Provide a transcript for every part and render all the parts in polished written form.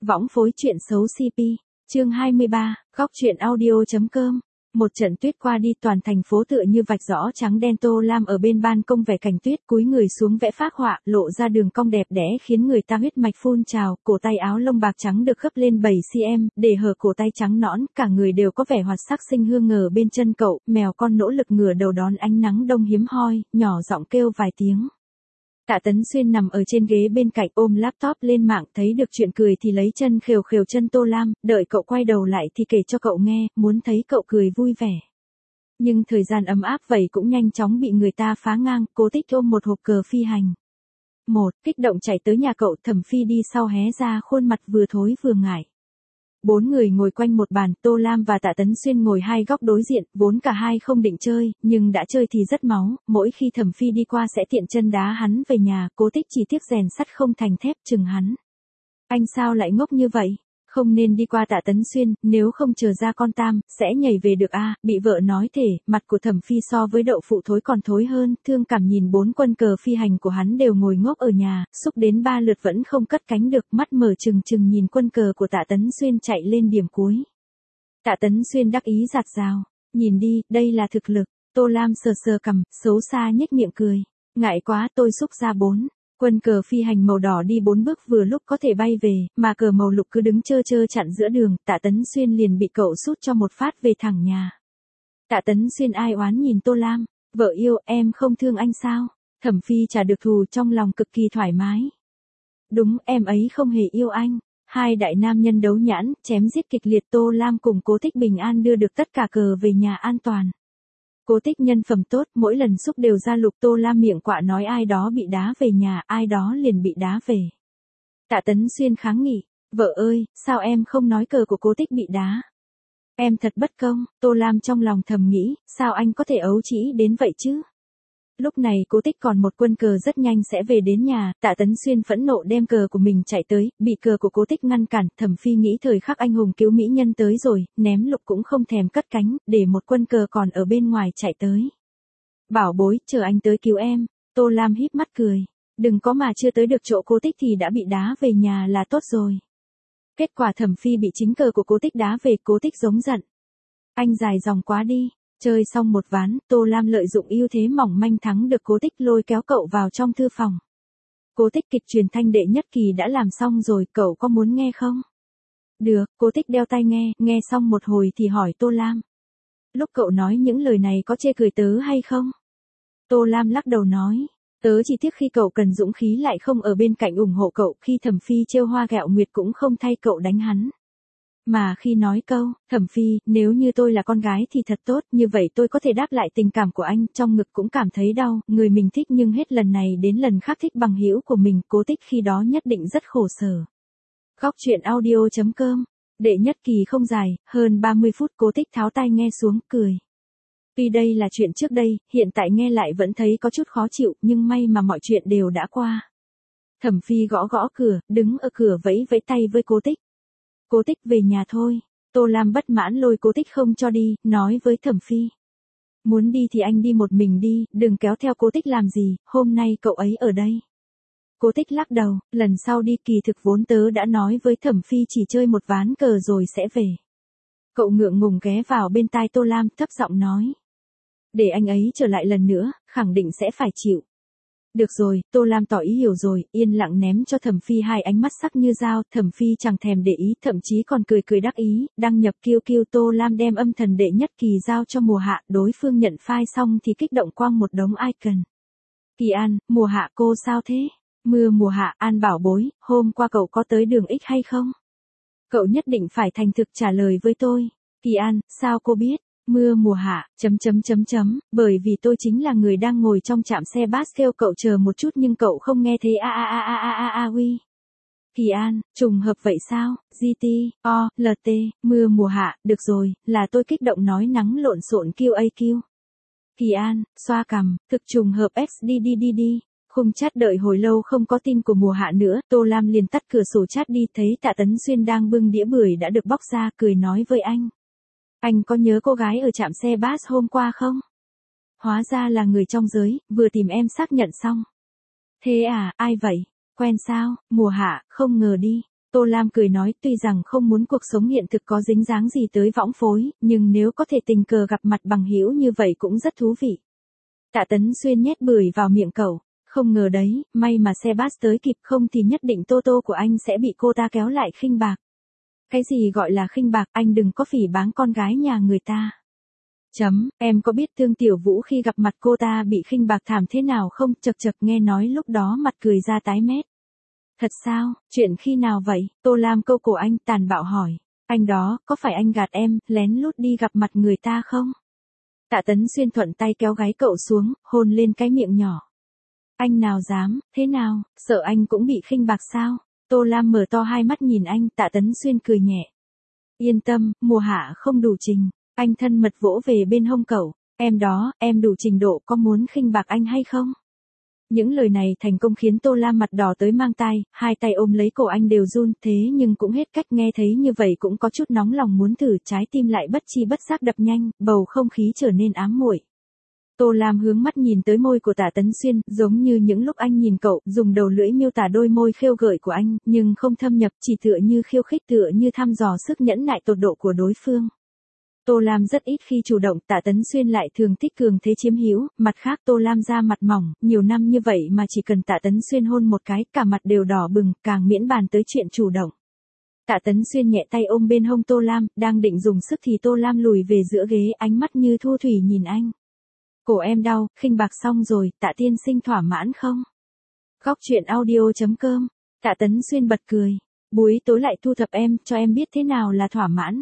Võng phối chuyện xấu CP, chương 23, góc truyện audio.com. Một trận tuyết qua đi, toàn thành phố tựa như vạch rõ trắng đen. Tô Lam ở bên ban công vẽ cảnh tuyết, cúi người xuống vẽ phác họa, lộ ra đường cong đẹp đẽ khiến người ta huyết mạch phun trào. Cổ tay áo lông bạc trắng được gấp lên 7 cm, để hở cổ tay trắng nõn, cả người đều có vẻ hoạt sắc xinh hương ngờ. Bên chân cậu, mèo con nỗ lực ngửa đầu đón ánh nắng đông hiếm hoi, nhỏ giọng kêu vài tiếng. Tạ Tấn Xuyên nằm ở trên ghế bên cạnh, ôm laptop lên mạng, thấy được chuyện cười thì lấy chân khều khều chân Tô Lam, đợi cậu quay đầu lại thì kể cho cậu nghe, muốn thấy cậu cười vui vẻ. Nhưng thời gian ấm áp vậy cũng nhanh chóng bị người ta phá ngang. Cố Tích ôm một hộp cờ phi hành. Kích động chạy tới nhà cậu. Thẩm Phi đi sau hé ra khuôn mặt vừa thối vừa ngại. 4 người ngồi quanh một bàn, Tô Lam và Tạ Tấn Xuyên ngồi hai góc đối diện, vốn cả hai không định chơi, nhưng đã chơi thì rất máu, mỗi khi Thẩm Phi đi qua sẽ tiện chân đá hắn về nhà. Cố Tích chỉ tiếc rèn sắt không thành thép, chừng hắn. Anh sao lại ngốc như vậy? Không nên đi qua Tạ Tấn Xuyên, nếu không chờ ra con tam, sẽ nhảy về được à? Bị vợ nói thể, mặt của Thẩm Phi so với đậu phụ thối còn thối hơn, thương cảm nhìn 4 quân cờ phi hành của hắn đều ngồi ngốc ở nhà, xúc đến 3 lượt vẫn không cất cánh được, mắt mở trừng trừng nhìn quân cờ của Tạ Tấn Xuyên chạy lên điểm cuối. Tạ Tấn Xuyên đắc ý giạt rào, nhìn đi, đây là thực lực. Tô Lam sờ sờ cằm, xấu xa nhếch miệng cười, ngại quá, tôi xúc ra 4. Quân cờ phi hành màu đỏ đi 4 bước vừa lúc có thể bay về, mà cờ màu lục cứ đứng chơ chặn giữa đường. Tạ Tấn Xuyên liền bị cậu sút cho một phát về thẳng nhà. Tạ Tấn Xuyên ai oán nhìn Tô Lam, vợ yêu, em không thương anh sao? Thẩm Phi trả được thù trong lòng cực kỳ thoải mái. Đúng, em ấy không hề yêu anh. Hai đại nam nhân đấu nhãn, chém giết kịch liệt. Tô Lam cùng Cố Tích bình an đưa được tất cả cờ về nhà an toàn. Cố Tích nhân phẩm tốt, mỗi lần xúc đều ra lục. Tô Lam miệng quạ nói ai đó bị đá về nhà, ai đó liền bị đá về. Tạ Tấn Xuyên kháng nghị, vợ ơi, sao em không nói cờ của Cố Tích bị đá? Em thật bất công. Tô Lam trong lòng thầm nghĩ, sao anh có thể ấu trĩ đến vậy chứ? Lúc này Cố Tích còn một quân cờ rất nhanh sẽ về đến nhà. Tạ Tấn Xuyên phẫn nộ đem cờ của mình chạy tới, bị cờ của Cố Tích ngăn cản. Thẩm Phi nghĩ thời khắc anh hùng cứu mỹ nhân tới rồi, ném lục cũng không thèm cất cánh, để một quân cờ còn ở bên ngoài chạy tới. Bảo bối, chờ anh tới cứu em. Tô Lam híp mắt cười, đừng có mà chưa tới được chỗ Cố Tích thì đã bị đá về nhà là tốt rồi. Kết quả Thẩm Phi bị chính cờ của Cố Tích đá về. Cố Tích giống giận, anh dài dòng quá đi. Chơi xong một ván, Tô Lam lợi dụng ưu thế mỏng manh thắng được Cố Tích, lôi kéo cậu vào trong thư phòng. Cố Tích, kịch truyền thanh đệ nhất kỳ đã làm xong rồi, cậu có muốn nghe không? Được. Cố Tích đeo tai nghe xong một hồi thì hỏi Tô Lam. Lúc cậu nói những lời này có chê cười tớ hay không? Tô Lam lắc đầu nói, tớ chỉ tiếc khi cậu cần dũng khí lại không ở bên cạnh ủng hộ cậu, khi Thẩm Phi trêu hoa gẹo nguyệt cũng không thay cậu đánh hắn. Mà khi nói câu, Thẩm Phi, nếu như tôi là con gái thì thật tốt, như vậy tôi có thể đáp lại tình cảm của anh, trong ngực cũng cảm thấy đau, người mình thích nhưng hết lần này đến lần khác thích bằng hữu của mình. Cố Tích khi đó nhất định rất khổ sở. Góc truyện audio.com. Đệ nhất kỳ không dài, hơn 30 phút. Cố Tích tháo tai nghe xuống, cười. Tuy đây là chuyện trước đây, hiện tại nghe lại vẫn thấy có chút khó chịu, nhưng may mà mọi chuyện đều đã qua. Thẩm Phi gõ gõ cửa, đứng ở cửa vẫy vẫy tay với Cố Tích. Cố Tích, về nhà thôi. Tô Lam bất mãn lôi Cố Tích không cho đi, nói với Thẩm Phi. Muốn đi thì anh đi một mình đi, đừng kéo theo Cố Tích làm gì, hôm nay cậu ấy ở đây. Cố Tích lắc đầu, lần sau đi, kỳ thực vốn tớ đã nói với Thẩm Phi chỉ chơi một ván cờ rồi sẽ về. Cậu ngượng ngùng ghé vào bên tai Tô Lam, thấp giọng nói. Để anh ấy trở lại lần nữa, khẳng định sẽ phải chịu. Được rồi. Tô Lam tỏ ý hiểu rồi, yên lặng ném cho Thẩm Phi hai ánh mắt sắc như dao. Thẩm Phi chẳng thèm để ý, thậm chí còn cười đắc ý, đăng nhập QQ. Tô Lam đem âm thần đệ nhất kỳ giao cho Mùa Hạ, đối phương nhận file xong thì kích động quang một đống icon. Kỳ An, Mùa Hạ cô sao thế? Mùa Hạ, An bảo bối, hôm qua cậu có tới đường X hay không? Cậu nhất định phải thành thực trả lời với tôi. Kỳ An, sao cô biết? Mùa Hạ, bởi vì tôi chính là người đang ngồi trong trạm xe bus kêu cậu chờ một chút nhưng cậu không nghe thấy uy. Kỳ An, trùng hợp vậy sao? GT, Mùa Hạ, được rồi, là tôi kích động nói nắng lộn xộn QAQ. Kỳ An, xoa cằm, thực trùng hợp XDDDD. Khung chat đợi hồi lâu không có tin của Mùa Hạ nữa, Tô Lam liền tắt cửa sổ chat đi, thấy Tạ Tấn Xuyên đang bưng đĩa bưởi đã được bóc ra, cười nói với anh. Anh có nhớ cô gái ở trạm xe bus hôm qua không? Hóa ra là người trong giới, vừa tìm em xác nhận xong. Thế à, ai vậy? Quen sao? Mùa Hạ, không ngờ đi. Tô Lam cười nói, tuy rằng không muốn cuộc sống hiện thực có dính dáng gì tới võng phối, nhưng nếu có thể tình cờ gặp mặt bằng hữu như vậy cũng rất thú vị. Tạ Tấn Xuyên nhét bưởi vào miệng cậu, không ngờ đấy, may mà xe bus tới kịp, không thì nhất định Tô Tô của anh sẽ bị cô ta kéo lại khinh bạc. Cái gì gọi là khinh bạc, anh đừng có phỉ báng con gái nhà người ta. Em có biết Tương Tiểu Vũ khi gặp mặt cô ta bị khinh bạc thảm thế nào không? Chật chật, nghe nói lúc đó mặt cười ra tái mét. Thật sao, chuyện khi nào vậy? Tô Lam câu cổ anh tàn bạo hỏi. Anh đó, có phải anh gạt em, lén lút đi gặp mặt người ta không? Tạ Tấn Xuyên thuận tay kéo gáy cậu xuống, hôn lên cái miệng nhỏ. Anh nào dám, thế nào, sợ anh cũng bị khinh bạc sao? Tô Lam mở to hai mắt nhìn anh, Tạ Tấn Xuyên cười nhẹ. Yên tâm, mùa hạ không đủ trình. Anh thân mật vỗ về bên hông cậu. Em đó, em đủ trình độ, có muốn khinh bạc anh hay không? Những lời này thành công khiến Tô Lam mặt đỏ tới mang tai, hai tay ôm lấy cổ anh đều run, thế nhưng cũng hết cách, nghe thấy như vậy cũng có chút nóng lòng muốn thử, trái tim lại bất chi bất giác đập nhanh, bầu không khí trở nên ám muội. Tô Lam hướng mắt nhìn tới môi của Tạ Tấn Xuyên, giống như những lúc anh nhìn cậu, dùng đầu lưỡi miêu tả đôi môi khêu gợi của anh, nhưng không thâm nhập, chỉ tựa như khiêu khích, tựa như thăm dò sức nhẫn nại tột độ của đối phương. Tô Lam rất ít khi chủ động, Tạ Tấn Xuyên lại thường thích cường thế chiếm hữu, mặt khác Tô Lam da mặt mỏng, nhiều năm như vậy mà chỉ cần Tạ Tấn Xuyên hôn một cái, cả mặt đều đỏ bừng, càng miễn bàn tới chuyện chủ động. Tạ Tấn Xuyên nhẹ tay ôm bên hông Tô Lam, đang định dùng sức thì Tô Lam lùi về giữa ghế, ánh mắt như thu thủy nhìn anh. Cổ em đau, khinh bạc xong rồi, Tạ tiên sinh thỏa mãn không? Góc truyện audio.com. Tạ Tấn Xuyên bật cười. Buổi tối lại thu thập em, cho em biết thế nào là thỏa mãn.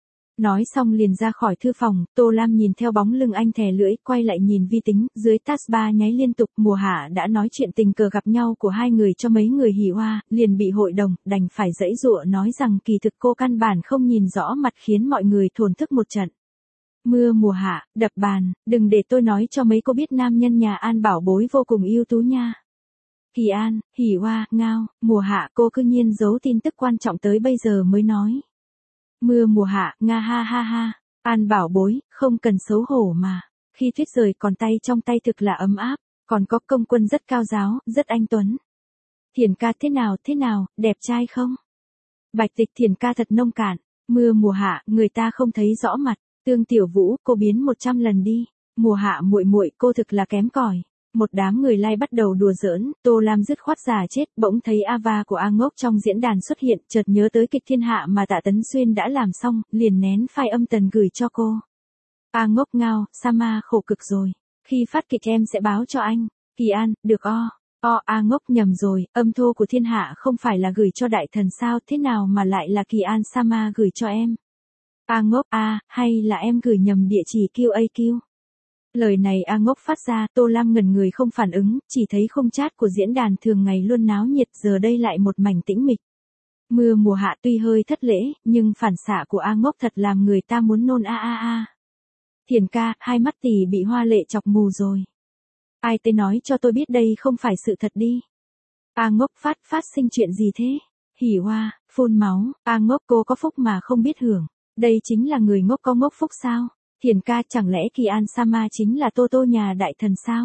Nói xong liền ra khỏi thư phòng, Tô Lam nhìn theo bóng lưng anh thè lưỡi, quay lại nhìn vi tính, dưới taskbar nháy liên tục, mùa hạ đã nói chuyện tình cờ gặp nhau của hai người cho mấy người hỉ hoa, liền bị hội đồng, đành phải giãy giụa nói rằng kỳ thực cô căn bản không nhìn rõ mặt khiến mọi người thổn thức một trận. Mưa mùa hạ, đập bàn, đừng để tôi nói cho mấy cô biết nam nhân nhà An Bảo Bối vô cùng ưu tú nha. Kỳ An, hỉ hoa, ngao, mùa hạ, cô cứ nhiên giấu tin tức quan trọng tới bây giờ mới nói. Mưa mùa hạ, nga ha ha ha, An Bảo Bối, không cần xấu hổ mà. Khi tuyết rơi còn tay trong tay thực là ấm áp, còn có công quân rất cao giáo, rất anh tuấn. Thiền ca thế nào, đẹp trai không? Bạch Tịch Thiền ca thật nông cạn, mưa mùa hạ, người ta không thấy rõ mặt. Tương Tiểu Vũ, cô biến 100 lần đi. Mùa hạ muội muội, cô thực là kém cỏi. Một đám người like bắt đầu đùa giỡn, Tô Lam dứt khoát giả chết, bỗng thấy Ava của A Ngốc trong diễn đàn xuất hiện, chợt nhớ tới kịch thiên hạ mà Tạ Tấn Xuyên đã làm xong, liền nén file âm tần gửi cho cô. A Ngốc ngao, Sama khổ cực rồi. Khi phát kịch em sẽ báo cho anh. Kỳ An, được A Ngốc nhầm rồi, âm thô của thiên hạ không phải là gửi cho đại thần sao, thế nào mà lại là Kỳ An Sama gửi cho em? A Ngốc hay là em gửi nhầm địa chỉ QAQ? Lời này A Ngốc phát ra, Tô Lam ngẩn người không phản ứng, chỉ thấy khung chat của diễn đàn thường ngày luôn náo nhiệt, giờ đây lại một mảnh tĩnh mịch. Mưa mùa hạ tuy hơi thất lễ, nhưng phản xạ của A Ngốc thật làm người ta muốn nôn a. Thiền ca, hai mắt tỷ bị hoa lệ chọc mù rồi. Ai tới nói cho tôi biết đây không phải sự thật đi. A Ngốc phát sinh chuyện gì thế? Hỉ hoa, phun máu, A Ngốc cô có phúc mà không biết hưởng. Đây chính là người ngốc có ngốc phúc sao? Thiền ca, chẳng lẽ Kỳ An Sama chính là Tô Tô nhà đại thần sao?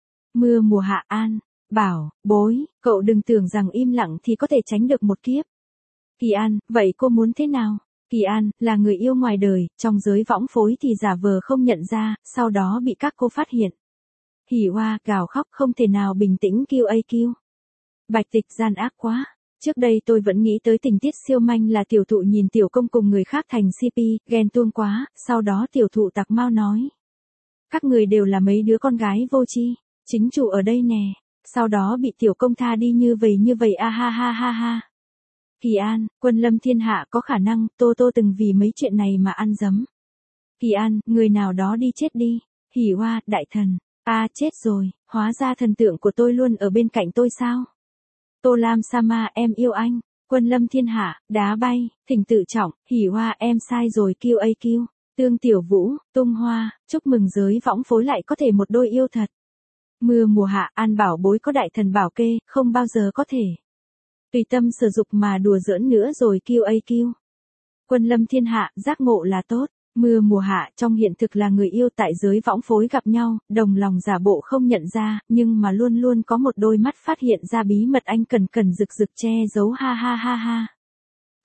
Mưa mùa hạ, An Bảo Bối, cậu đừng tưởng rằng im lặng thì có thể tránh được một kiếp. Kỳ An, vậy cô muốn thế nào? Kỳ An, là người yêu ngoài đời, trong giới võng phối thì giả vờ không nhận ra, sau đó bị các cô phát hiện. Hỉ hoa, gào khóc không thể nào bình tĩnh QAQ. Bạch Tịch gian ác quá. Trước đây tôi vẫn nghĩ tới tình tiết siêu manh là tiểu thụ nhìn tiểu công cùng người khác thành CP, ghen tuông quá, sau đó tiểu thụ tặc mau nói. Các người đều là mấy đứa con gái vô tri, chính chủ ở đây nè, sau đó bị tiểu công tha đi như vậy a ha ha ha ha. Kỳ An, quân lâm thiên hạ có khả năng, Tô Tô từng vì mấy chuyện này mà ăn dấm. Kỳ An, người nào đó đi chết đi. Hỉ hoa, đại thần, chết rồi, hóa ra thần tượng của tôi luôn ở bên cạnh tôi sao? Tô Lam Sama, em yêu anh. Quân lâm thiên hạ, đá bay, thỉnh tự trọng, hỉ hoa, em sai rồi QAQ. Tương Tiểu Vũ, tung hoa, chúc mừng giới võng phối lại có thể một đôi yêu thật. Mưa mùa hạ, An Bảo Bối có đại thần bảo kê, không bao giờ có thể. Tùy tâm sử dụng mà đùa giỡn nữa rồi QAQ. Quân lâm thiên hạ, giác ngộ là tốt. Mưa mùa hạ, trong hiện thực là người yêu tại giới võng phối gặp nhau, đồng lòng giả bộ không nhận ra, nhưng mà luôn luôn có một đôi mắt phát hiện ra bí mật anh cần rực che giấu ha ha ha ha.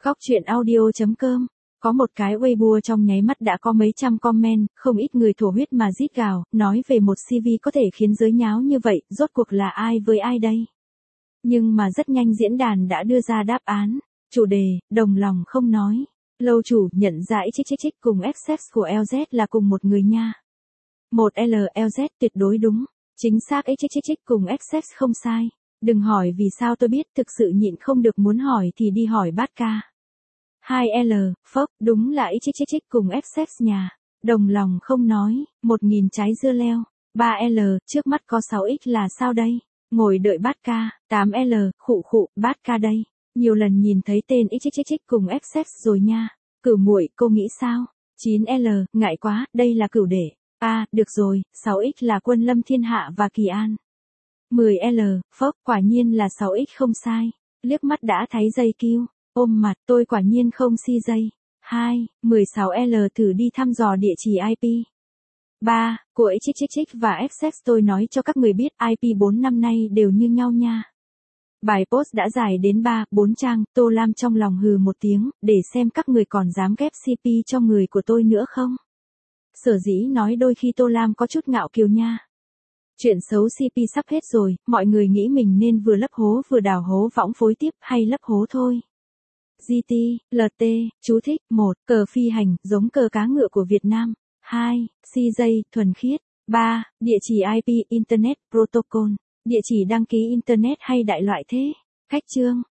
Góc chuyện audio.com. Có một cái Weibo trong nháy mắt đã có mấy trăm comment, không ít người thổ huyết mà rít gào, nói về một CV có thể khiến giới nháo như vậy, rốt cuộc là ai với ai đây? Nhưng mà rất nhanh diễn đàn đã đưa ra đáp án. Chủ đề, đồng lòng không nói. Lâu chủ nhận ra XXX cùng XX của LZ là cùng một người nha. Một LZ tuyệt đối đúng. Chính xác XXX cùng XX không sai. Đừng hỏi vì sao tôi biết, thực sự nhịn không được muốn hỏi thì đi hỏi bát ca. 2L, phốc, đúng là XXX cùng XX nhà. Đồng lòng không nói, 1000 trái dưa leo. 3L, trước mắt có 6X là sao đây? Ngồi đợi bát ca. 8L, khụ, bát ca đây. Nhiều lần nhìn thấy tên XXX cùng XX rồi nha. Cửu muội, cô nghĩ sao? 9L, ngại quá, đây là cửu đệ. Được rồi, 6X là Quân Lâm Thiên Hạ và Kỳ An. 10L, phốc, quả nhiên là 6X không sai. Liếc mắt đã thấy dây kêu. Ôm mặt, tôi quả nhiên không si dây. 16L thử đi thăm dò địa chỉ IP. 3, của XXX và XX tôi nói cho các người biết IP 4 năm nay đều như nhau nha. Bài post đã dài đến 3-4 trang, Tô Lam trong lòng hừ một tiếng, để xem các người còn dám ghép CP cho người của tôi nữa không. Sở dĩ nói đôi khi Tô Lam có chút ngạo kiều nha. Chuyện xấu CP sắp hết rồi, mọi người nghĩ mình nên vừa lấp hố vừa đào hố võng phối tiếp hay lấp hố thôi. GT, LT, chú thích, 1, cờ phi hành, giống cờ cá ngựa của Việt Nam. 2, CJ, thuần khiết. 3, địa chỉ IP, Internet Protocol. Địa chỉ đăng ký Internet hay đại loại thế? Khách chương.